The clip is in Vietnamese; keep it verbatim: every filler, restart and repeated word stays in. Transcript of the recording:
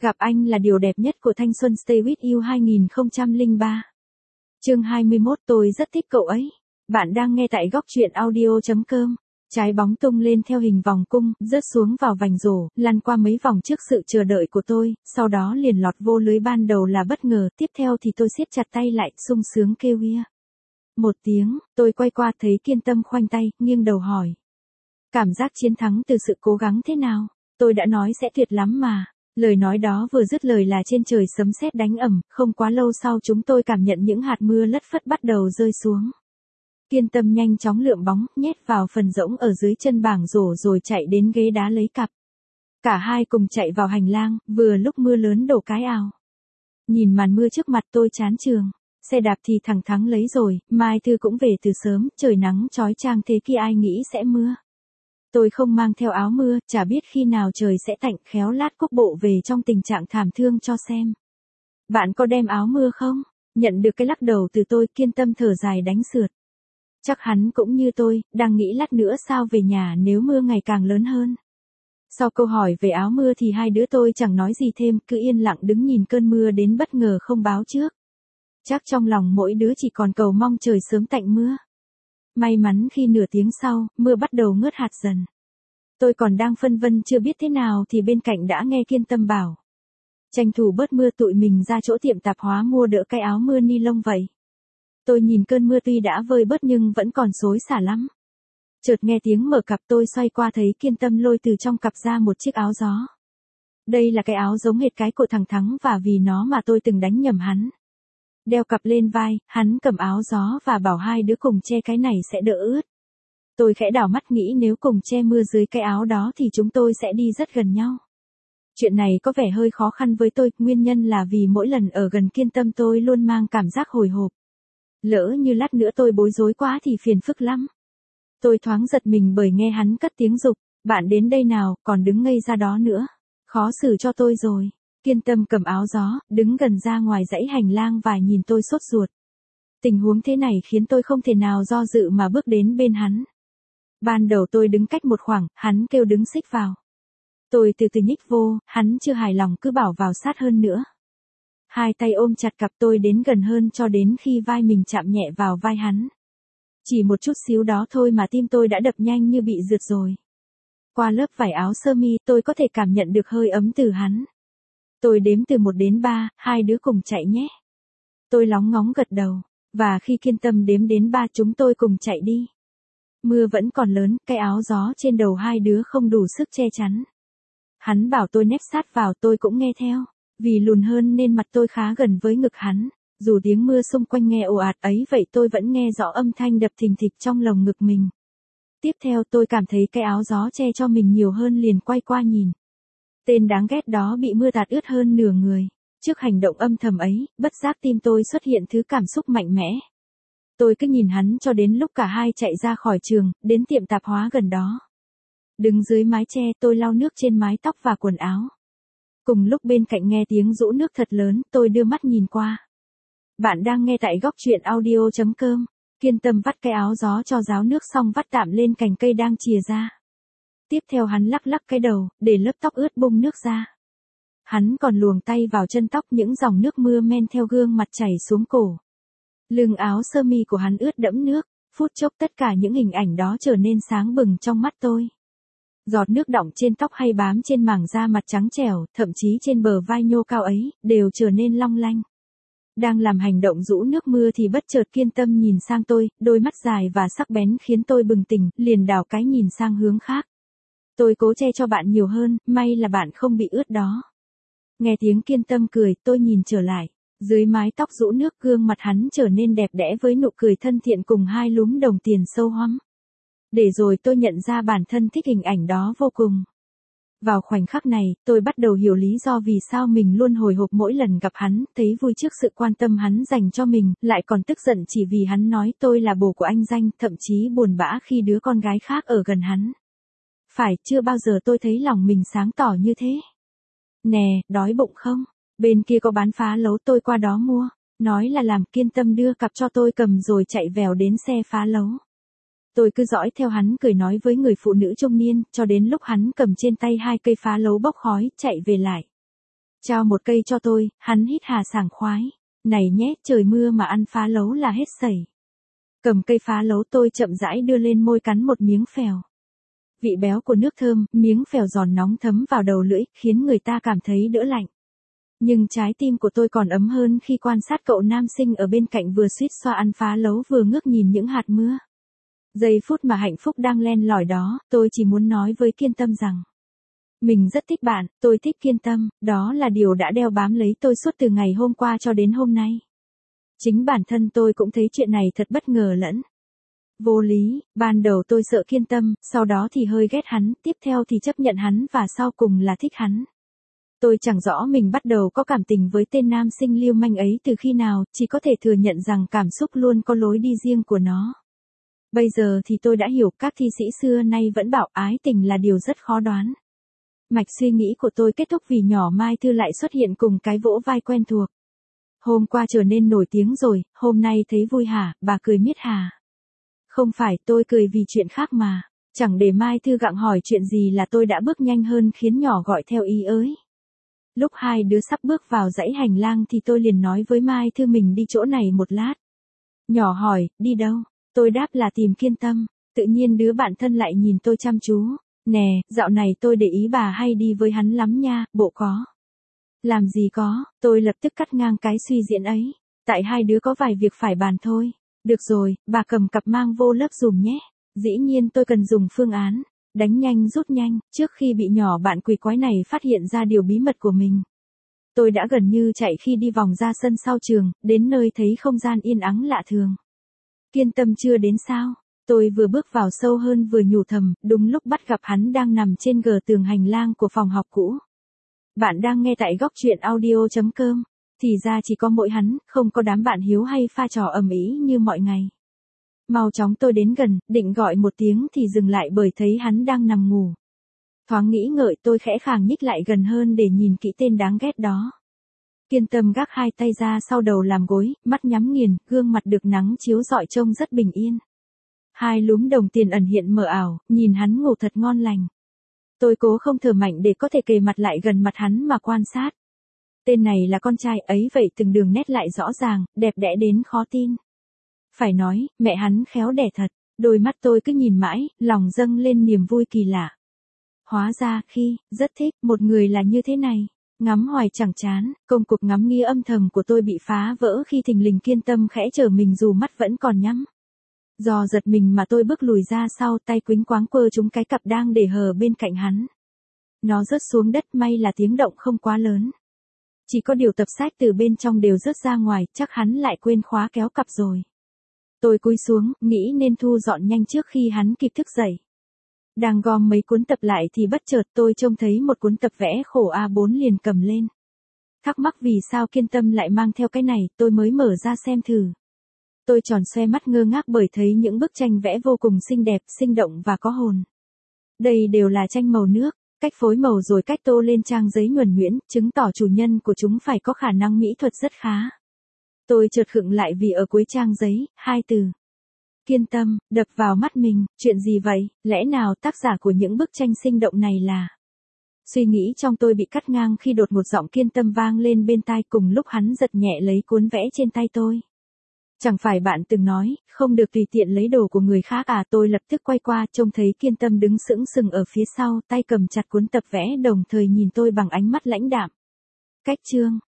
Gặp anh là điều đẹp nhất của thanh xuân Stay With You hai không không ba. Chương hai mươi mốt tôi rất thích cậu ấy. Bạn đang nghe tại góc truyện audio chấm com. Trái bóng tung lên theo hình vòng cung, rớt xuống vào vành rổ, lăn qua mấy vòng trước sự chờ đợi của tôi, sau đó liền lọt vô lưới. Ban đầu là bất ngờ, tiếp theo thì tôi siết chặt tay lại, sung sướng kêu ia. Một tiếng, tôi quay qua thấy Kiên Tâm khoanh tay, nghiêng đầu hỏi. Cảm giác chiến thắng từ sự cố gắng thế nào? Tôi đã nói sẽ tuyệt lắm mà. Lời nói đó vừa dứt lời là trên trời sấm sét đánh ầm, không quá lâu sau chúng tôi cảm nhận những hạt mưa lất phất bắt đầu rơi xuống. Kiên Tâm nhanh chóng lượm bóng, nhét vào phần rỗng ở dưới chân bảng rổ rồi chạy đến ghế đá lấy cặp. Cả hai cùng chạy vào hành lang, vừa lúc mưa lớn đổ cái ào. Nhìn màn mưa trước mặt tôi chán chường. Xe đạp thì thẳng thắng lấy rồi, Mai Thư cũng về từ sớm, trời nắng chói chang thế kia ai nghĩ sẽ mưa. Tôi không mang theo áo mưa, chả biết khi nào trời sẽ tạnh, khéo lát cúc bộ về trong tình trạng thảm thương cho xem. Bạn có đem áo mưa không? Nhận được cái lắc đầu từ tôi, Kiên Tâm thở dài đánh sượt. Chắc hắn cũng như tôi, đang nghĩ lát nữa sao về nhà nếu mưa ngày càng lớn hơn. Sau câu hỏi về áo mưa thì hai đứa tôi chẳng nói gì thêm, cứ yên lặng đứng nhìn cơn mưa đến bất ngờ không báo trước. Chắc trong lòng mỗi đứa chỉ còn cầu mong trời sớm tạnh mưa. May mắn khi nửa tiếng sau, mưa bắt đầu ngớt hạt dần. Tôi còn đang phân vân chưa biết thế nào thì bên cạnh đã nghe Kiên Tâm bảo. Tranh thủ bớt mưa tụi mình ra chỗ tiệm tạp hóa mua đỡ cái áo mưa ni lông vậy. Tôi nhìn cơn mưa tuy đã vơi bớt nhưng vẫn còn xối xả lắm. Chợt nghe tiếng mở cặp, tôi xoay qua thấy Kiên Tâm lôi từ trong cặp ra một chiếc áo gió. Đây là cái áo giống hệt cái của thằng Thắng và vì nó mà tôi từng đánh nhầm hắn. Đeo cặp lên vai, hắn cầm áo gió và bảo hai đứa cùng che cái này sẽ đỡ ướt. Tôi khẽ đảo mắt nghĩ nếu cùng che mưa dưới cái áo đó thì chúng tôi sẽ đi rất gần nhau. Chuyện này có vẻ hơi khó khăn với tôi, nguyên nhân là vì mỗi lần ở gần Kiên Tâm tôi luôn mang cảm giác hồi hộp. Lỡ như lát nữa tôi bối rối quá thì phiền phức lắm. Tôi thoáng giật mình bởi nghe hắn cất tiếng giục, bạn đến đây nào, còn đứng ngây ra đó nữa. Khó xử cho tôi rồi. Kiên Tâm cầm áo gió, đứng gần ra ngoài dãy hành lang và nhìn tôi sốt ruột. Tình huống thế này khiến tôi không thể nào do dự mà bước đến bên hắn. Ban đầu tôi đứng cách một khoảng, hắn kêu đứng xích vào. Tôi từ từ nhích vô, hắn chưa hài lòng cứ bảo vào sát hơn nữa. Hai tay ôm chặt cặp tôi đến gần hơn cho đến khi vai mình chạm nhẹ vào vai hắn. Chỉ một chút xíu đó thôi mà tim tôi đã đập nhanh như bị rượt rồi. Qua lớp vải áo sơ mi tôi có thể cảm nhận được hơi ấm từ hắn. Tôi đếm từ một đến ba, hai đứa cùng chạy nhé. Tôi lóng ngóng gật đầu, và khi Kiên Tâm đếm đến ba chúng tôi cùng chạy đi. Mưa vẫn còn lớn, cái áo gió trên đầu hai đứa không đủ sức che chắn. Hắn bảo tôi nép sát vào, tôi cũng nghe theo. Vì lùn hơn nên mặt tôi khá gần với ngực hắn. Dù tiếng mưa xung quanh nghe ồ ạt ấy vậy tôi vẫn nghe rõ âm thanh đập thình thịch trong lồng ngực mình. Tiếp theo tôi cảm thấy cái áo gió che cho mình nhiều hơn liền quay qua nhìn. Tên đáng ghét đó bị mưa tạt ướt hơn nửa người. Trước hành động âm thầm ấy, bất giác tim tôi xuất hiện thứ cảm xúc mạnh mẽ. Tôi cứ nhìn hắn cho đến lúc cả hai chạy ra khỏi trường, đến tiệm tạp hóa gần đó. Đứng dưới mái che tôi lau nước trên mái tóc và quần áo. Cùng lúc bên cạnh nghe tiếng rũ nước thật lớn, tôi đưa mắt nhìn qua. Bạn đang nghe tại góc truyện audio chấm com. Kiên Tâm vắt cái áo gió cho ráo nước xong vắt tạm lên cành cây đang chìa ra. Tiếp theo hắn lắc lắc cái đầu, để lớp tóc ướt bung nước ra. Hắn còn luồng tay vào chân tóc, những dòng nước mưa men theo gương mặt chảy xuống cổ. Lưng áo sơ mi của hắn ướt đẫm nước, phút chốc tất cả những hình ảnh đó trở nên sáng bừng trong mắt tôi. Giọt nước đọng trên tóc hay bám trên mảng da mặt trắng trẻo, thậm chí trên bờ vai nhô cao ấy, đều trở nên long lanh. Đang làm hành động rũ nước mưa thì bất chợt Kiên Tâm nhìn sang tôi, đôi mắt dài và sắc bén khiến tôi bừng tỉnh, liền đảo cái nhìn sang hướng khác. Tôi cố che cho bạn nhiều hơn, may là bạn không bị ướt đó. Nghe tiếng Kiên Tâm cười, tôi nhìn trở lại. Dưới mái tóc rũ nước gương mặt hắn trở nên đẹp đẽ với nụ cười thân thiện cùng hai lúm đồng tiền sâu hoắm. Để rồi tôi nhận ra bản thân thích hình ảnh đó vô cùng. Vào khoảnh khắc này, tôi bắt đầu hiểu lý do vì sao mình luôn hồi hộp mỗi lần gặp hắn, thấy vui trước sự quan tâm hắn dành cho mình, lại còn tức giận chỉ vì hắn nói tôi là bồ của anh Danh, thậm chí buồn bã khi đứa con gái khác ở gần hắn. Phải, chưa bao giờ tôi thấy lòng mình sáng tỏ như thế. Nè, đói bụng không? Bên kia có bán phá lấu tôi qua đó mua. Nói là làm Kiên Tâm đưa cặp cho tôi cầm rồi chạy vèo đến xe phá lấu. Tôi cứ dõi theo hắn cười nói với người phụ nữ trung niên, cho đến lúc hắn cầm trên tay hai cây phá lấu bốc khói, chạy về lại. Trao một cây cho tôi, hắn hít hà sảng khoái. Này nhé, trời mưa mà ăn phá lấu là hết sẩy. Cầm cây phá lấu tôi chậm rãi đưa lên môi cắn một miếng phèo. Vị béo của nước thơm, miếng phèo giòn nóng thấm vào đầu lưỡi, khiến người ta cảm thấy đỡ lạnh. Nhưng trái tim của tôi còn ấm hơn khi quan sát cậu nam sinh ở bên cạnh vừa suýt xoa ăn phá lấu vừa ngước nhìn những hạt mưa. Giây phút mà hạnh phúc đang len lỏi đó, tôi chỉ muốn nói với Kiên Tâm rằng mình rất thích bạn, tôi thích Kiên Tâm, đó là điều đã đeo bám lấy tôi suốt từ ngày hôm qua cho đến hôm nay. Chính bản thân tôi cũng thấy chuyện này thật bất ngờ lẫn vô lý, ban đầu tôi sợ Kiên Tâm, sau đó thì hơi ghét hắn, tiếp theo thì chấp nhận hắn và sau cùng là thích hắn. Tôi chẳng rõ mình bắt đầu có cảm tình với tên nam sinh lưu manh ấy từ khi nào, chỉ có thể thừa nhận rằng cảm xúc luôn có lối đi riêng của nó. Bây giờ thì tôi đã hiểu các thi sĩ xưa nay vẫn bảo ái tình là điều rất khó đoán. Mạch suy nghĩ của tôi kết thúc vì nhỏ Mai Thư lại xuất hiện cùng cái vỗ vai quen thuộc. Hôm qua trở nên nổi tiếng rồi, hôm nay thấy vui hả, bà cười miết hà. Không phải, tôi cười vì chuyện khác mà. Chẳng để Mai Thư gặng hỏi chuyện gì là tôi đã bước nhanh hơn khiến nhỏ gọi theo ý ới. Lúc hai đứa sắp bước vào dãy hành lang thì tôi liền nói với Mai Thư mình đi chỗ này một lát. Nhỏ hỏi, đi đâu? Tôi đáp là tìm Kiên Tâm. Tự nhiên đứa bạn thân lại nhìn tôi chăm chú. Nè, dạo này tôi để ý bà hay đi với hắn lắm nha, bộ có. Làm gì có, tôi lập tức cắt ngang cái suy diễn ấy. Tại hai đứa có vài việc phải bàn thôi. Được rồi, bà cầm cặp mang vô lớp dùm nhé. Dĩ nhiên tôi cần dùng phương án. Đánh nhanh rút nhanh, trước khi bị nhỏ bạn quỷ quái này phát hiện ra điều bí mật của mình. Tôi đã gần như chạy khi đi vòng ra sân sau trường, đến nơi thấy không gian yên ắng lạ thường. Kiên Tâm chưa đến sao? Tôi vừa bước vào sâu hơn vừa nhủ thầm, đúng lúc bắt gặp hắn đang nằm trên gờ tường hành lang của phòng học cũ. Bạn đang nghe tại góc truyện audio chấm com. Thì ra chỉ có mỗi hắn, không có đám bạn hiếu hay pha trò ầm ĩ như mọi ngày. Mau chóng tôi đến gần, định gọi một tiếng thì dừng lại bởi thấy hắn đang nằm ngủ. Thoáng nghĩ ngợi tôi khẽ khàng nhích lại gần hơn để nhìn kỹ tên đáng ghét đó. Kiên Tâm gác hai tay ra sau đầu làm gối, mắt nhắm nghiền, gương mặt được nắng chiếu rọi trông rất bình yên. Hai lúm đồng tiền ẩn hiện mờ ảo, nhìn hắn ngủ thật ngon lành. Tôi cố không thở mạnh để có thể kề mặt lại gần mặt hắn mà quan sát. Tên này là con trai ấy vậy từng đường nét lại rõ ràng, đẹp đẽ đến khó tin. Phải nói, mẹ hắn khéo đẻ thật, đôi mắt tôi cứ nhìn mãi, lòng dâng lên niềm vui kỳ lạ. Hóa ra, khi, rất thích, một người là như thế này. Ngắm hoài chẳng chán, công cuộc ngắm nghía âm thầm của tôi bị phá vỡ khi thình lình Kiên Tâm khẽ trở mình dù mắt vẫn còn nhắm. Do giật mình mà tôi bước lùi ra sau, tay quĩnh quáng quơ trúng cái cặp đang để hờ bên cạnh hắn. Nó rớt xuống đất, may là tiếng động không quá lớn. Chỉ có điều tập sách từ bên trong đều rớt ra ngoài, chắc hắn lại quên khóa kéo cặp rồi. Tôi cúi xuống, nghĩ nên thu dọn nhanh trước khi hắn kịp thức dậy. Đang gom mấy cuốn tập lại thì bất chợt tôi trông thấy một cuốn tập vẽ khổ a bốn liền cầm lên. Thắc mắc vì sao Kiên Tâm lại mang theo cái này, tôi mới mở ra xem thử. Tôi tròn xoe mắt ngơ ngác bởi thấy những bức tranh vẽ vô cùng xinh đẹp, sinh động và có hồn. Đây đều là tranh màu nước, cách phối màu rồi cách tô lên trang giấy nhuần nhuyễn, chứng tỏ chủ nhân của chúng phải có khả năng mỹ thuật rất khá. Tôi chợt khựng lại vì ở cuối trang giấy, hai từ. Kiên Tâm, đập vào mắt mình, chuyện gì vậy, lẽ nào tác giả của những bức tranh sinh động này là... Suy nghĩ trong tôi bị cắt ngang khi đột một giọng Kiên Tâm vang lên bên tai cùng lúc hắn giật nhẹ lấy cuốn vẽ trên tay tôi. Chẳng phải bạn từng nói, không được tùy tiện lấy đồ của người khác à? Tôi lập tức quay qua trông thấy Kiên Tâm đứng sững sừng ở phía sau, tay cầm chặt cuốn tập vẽ đồng thời nhìn tôi bằng ánh mắt lãnh đạm. Cách chương.